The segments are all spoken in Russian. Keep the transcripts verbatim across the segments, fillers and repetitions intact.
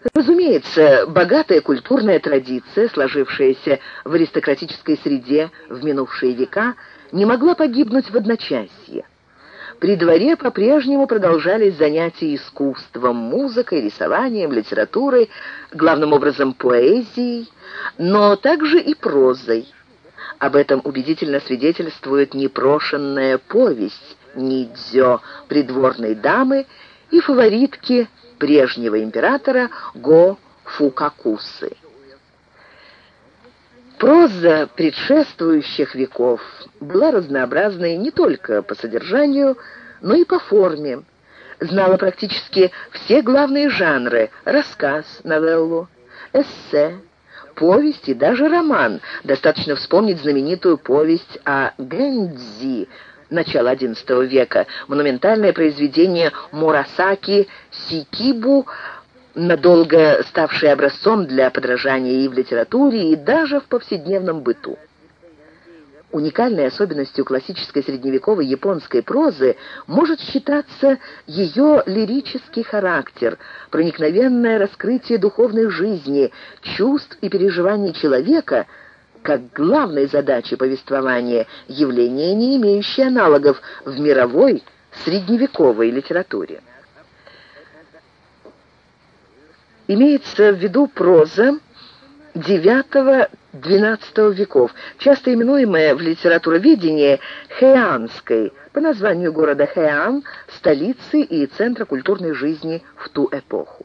Разумеется, богатая культурная традиция, сложившаяся в аристократической среде в минувшие века, не могла погибнуть в одночасье. При дворе по-прежнему продолжались занятия искусством, музыкой, рисованием, литературой, главным образом поэзией, но также и прозой. Об этом убедительно свидетельствует непрошенная повесть Нидзё придворной дамы и фаворитки прежнего императора Го Фукакусы. Проза предшествующих веков была разнообразной не только по содержанию, но и по форме. Знала практически все главные жанры: рассказ, новеллу, эссе, повесть и даже роман. Достаточно вспомнить знаменитую повесть о Гэндзи начала одиннадцатого века, монументальное произведение Мурасаки Сикибу, надолго ставшее образцом для подражания и в литературе, и даже в повседневном быту. Уникальной особенностью классической средневековой японской прозы может считаться ее лирический характер, проникновенное раскрытие духовной жизни, чувств и переживаний человека как главной задачи повествования, явление, не имеющее аналогов в мировой средневековой литературе. Имеется в виду проза девятого-двенадцатого веков, часто именуемая в литературоведении хэйанской, по названию города Хэйан, столицы и центра культурной жизни в ту эпоху.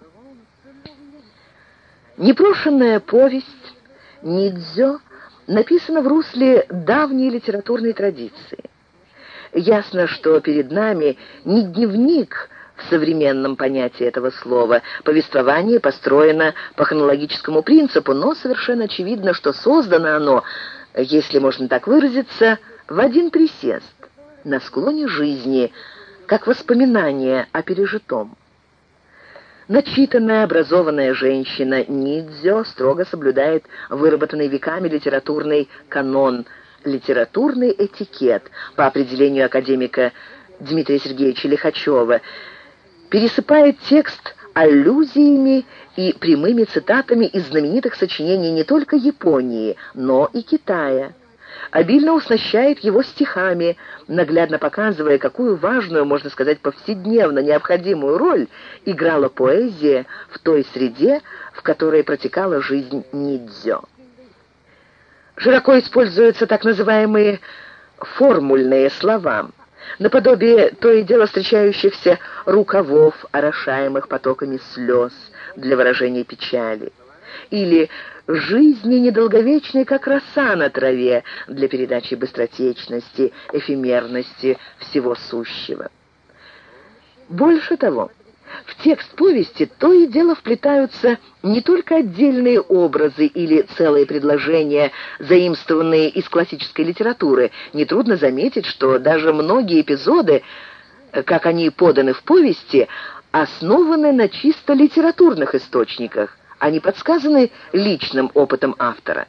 Непрошенная повесть Нидзё написана в русле давней литературной традиции. Ясно, что перед нами не дневник в современном понятии этого слова. Повествование построено по хронологическому принципу, но совершенно очевидно, что создано оно, если можно так выразиться, в один присест, на склоне жизни, как воспоминание о пережитом. Начитанная, образованная женщина Нидзё строго соблюдает выработанный веками литературный канон, литературный этикет, по определению академика Дмитрия Сергеевича Лихачева, пересыпает текст аллюзиями и прямыми цитатами из знаменитых сочинений не только Японии, но и Китая. Обильно уснащает его стихами, наглядно показывая, какую важную, можно сказать, повседневно необходимую роль играла поэзия в той среде, в которой протекала жизнь Нидзё. Широко используются так называемые формульные слова, наподобие то и дело встречающихся рукавов, орошаемых потоками слез для выражения печали, или «жизни недолговечной, как роса на траве» для передачи быстротечности, эфемерности всего сущего. Больше того, в текст повести то и дело вплетаются не только отдельные образы или целые предложения, заимствованные из классической литературы. Нетрудно заметить, что даже многие эпизоды, как они поданы в повести, основаны на чисто литературных источниках, они подсказаны личным опытом автора.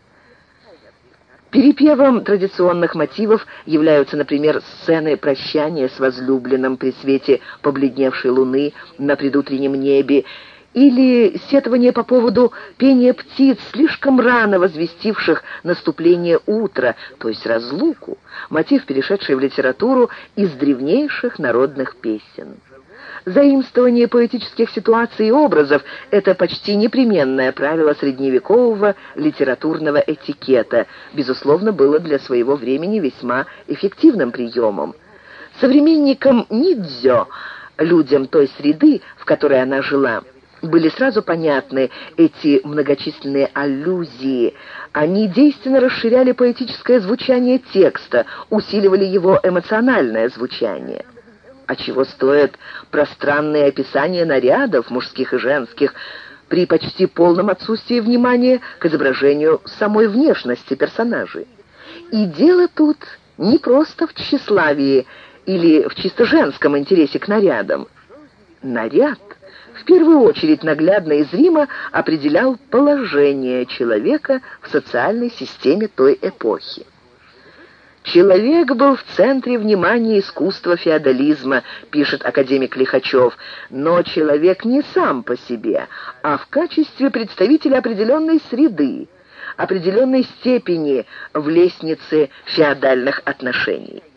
Перепевом традиционных мотивов являются, например, сцены прощания с возлюбленным при свете побледневшей луны на предутреннем небе, или сетование по поводу пения птиц, слишком рано возвестивших наступление утра, то есть разлуку, мотив, перешедший в литературу из древнейших народных песен. Заимствование поэтических ситуаций и образов – это почти непременное правило средневекового литературного этикета, безусловно, было для своего времени весьма эффективным приемом. Современникам Нидзё, людям той среды, в которой она жила, были сразу понятны эти многочисленные аллюзии. Они действенно расширяли поэтическое звучание текста, усиливали его эмоциональное звучание. А чего стоят пространные описания нарядов, мужских и женских, при почти полном отсутствии внимания к изображению самой внешности персонажей. И дело тут не просто в тщеславии или в чисто женском интересе к нарядам. Наряд в первую очередь наглядно и зримо определял положение человека в социальной системе той эпохи. «Человек был в центре внимания искусства феодализма», пишет академик Лихачев, «но человек не сам по себе, а в качестве представителя определенной среды, определенной степени в лестнице феодальных отношений».